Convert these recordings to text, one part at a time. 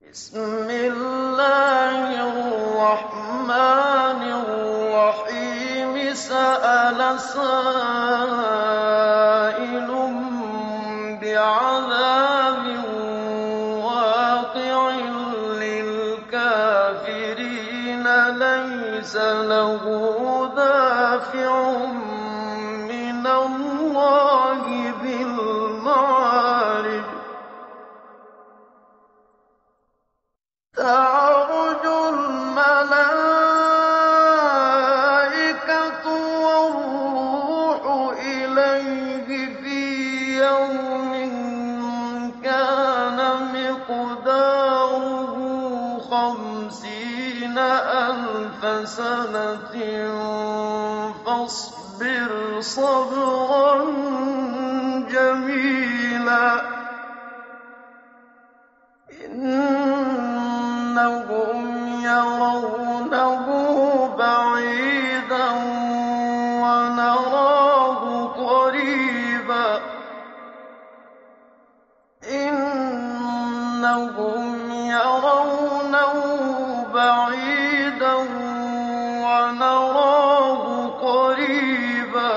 بسم الله الرحمن الرحيم سأل سائل بعذاب واقع للكافرين ليس له دافع من الله ذي المعارج تعرج الملائكة والروح إليه في يوم كان مقداره 50,000 سنة فاصبر صبرا جميلا إنهم يرونه بعيدا ونراه قريبا إنهم يرونه بعيدا ونراه قريبا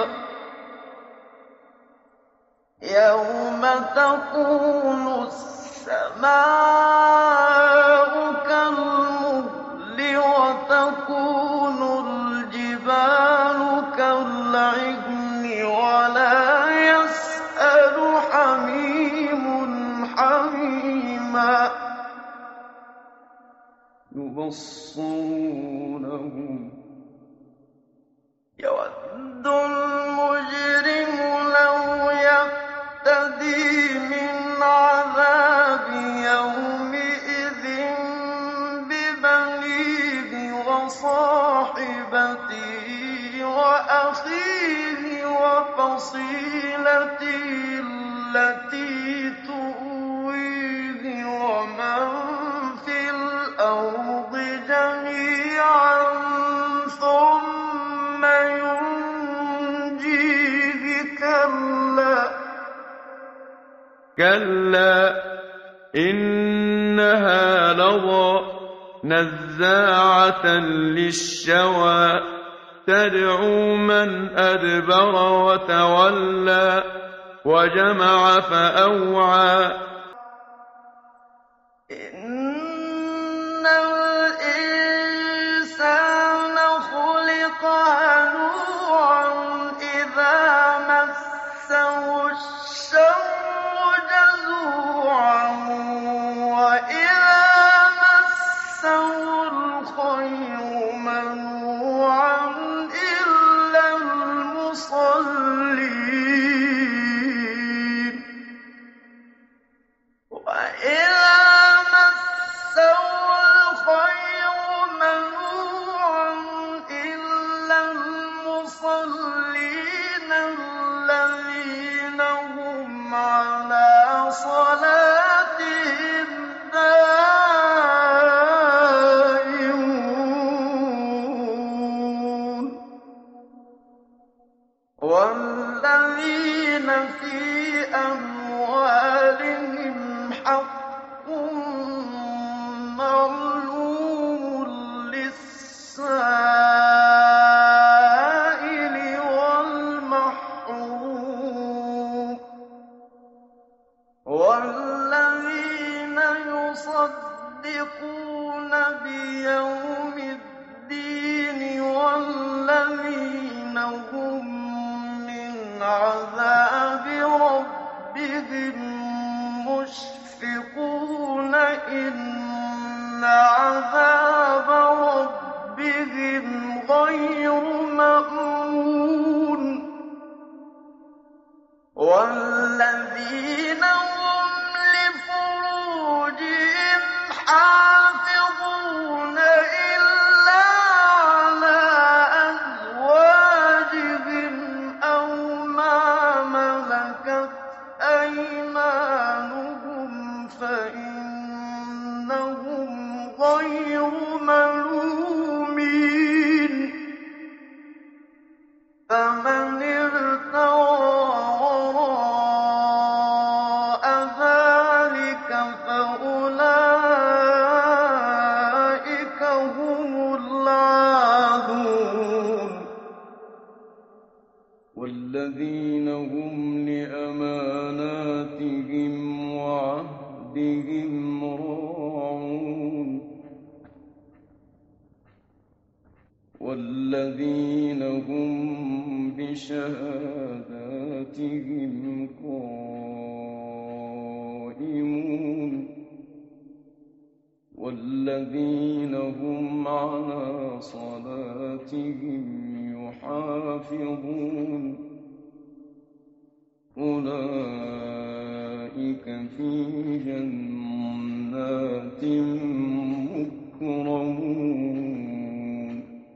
يوم تكون السماء كالمهل وتكون الجبال كالعهن ولا يسأل حميم حميما يبصرونهم يود المجرم لو يفتدي من عذاب يومئذ ببنيه وصاحبته وأخيه وفصيلته التي تؤويه ومن في الأرض جميعا ثم ينجيه كلا إنها لظى نزاعة للشوى تدعو من أدبر وتولى وجمع فأوعى إن الإنسان خلق هلوعا إذا مسه الشر جزوعا وإذا مسه الخير منوعا إلا المصلين وإذا مسه الخير منوعا إلا المصلين الذين هم على صلاتهم دائمون والذين في أموالهم حق معلوم للسائل والمحروم والذين يصدقون بيوم الدين والذين هم من عذاب ربهم مشفقون إن عذاب ربهم غير مأمون والذين هم لفروجهم حافظون إلا على أزواجهم أو ما ملكت أيمانهم فإنهم غير ملومين فمن ابتغى وراء ذلك فأولئك رَبِّهِمْ رَاعُونَ وَالَّذِينَ هُم بِشَهَادَاتِهِمْ قَائِمُونَ وَالَّذِينَ هُمْ عَلَىٰ صَلَاتِهِمْ يُحَافِظُونَ أُولَٰئِكَ فِي جَنَّاتٍ مُّكْرَمُونَ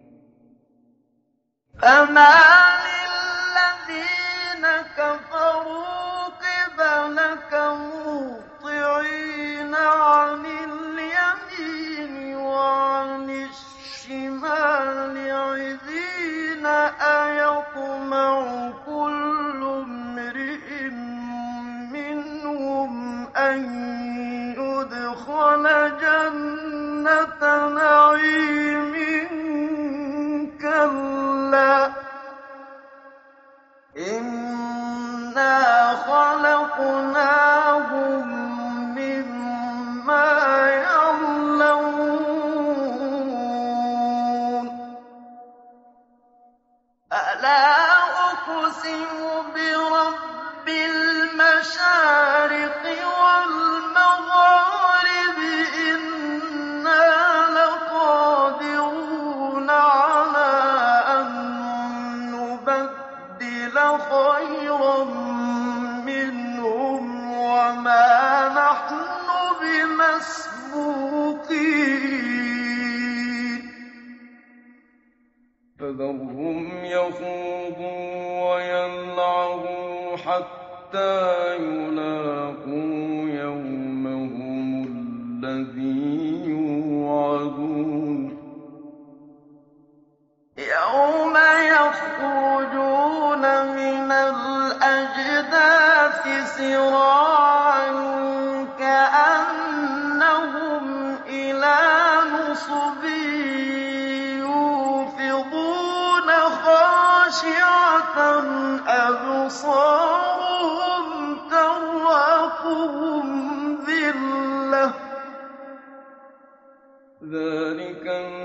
فَمَالِ الَّذِينَ كَفَرُوا قِبَلَكَ مُهْطِعِينَ عَنِ الْيَمِينِ وَعَنِ الشِّمَالِ عِزِينَ أَيَطْمَعُ كُلُّ امْرِئٍ مِّنْهُمْ أَن يُدْخَلَ جَنَّةَ نَعِيمٍ كَلَّا إِنَّا خَلَقْنَاهُم مِّمَّا يَعْلَمُونَ فَلَا أُقْسِمُ بِرَبِّ الْمَشَارِقِ وَالْمَغَارِبِ إِنَّا لَقَادِرُونَ عَلَىٰ أَن نُّبَدِّلَ خَيْرًا مِّنْهُمْ وَمَا نَحْنُ بِمَسْبُوقِينَ فَذَرْهُمْ يَخُوضُوا وَيَلْعَبُوا حَتَّىٰ يُلَاقُوا يَوْمَهُمُ الَّذِي يُوعَدُونَ يَوْمَ يَخْرُجُونَ مِنَ الْأَجْدَاثِ سِرَاعًا كَأَنَّهُمْ إِلَىٰ نُصُبٍ يُوفِضُونَ خَاشِعَةً أَبْصَارُهُمْ تَرْهَقُهُمْ ذِلَّةٌ ۚ ذَٰلِكَ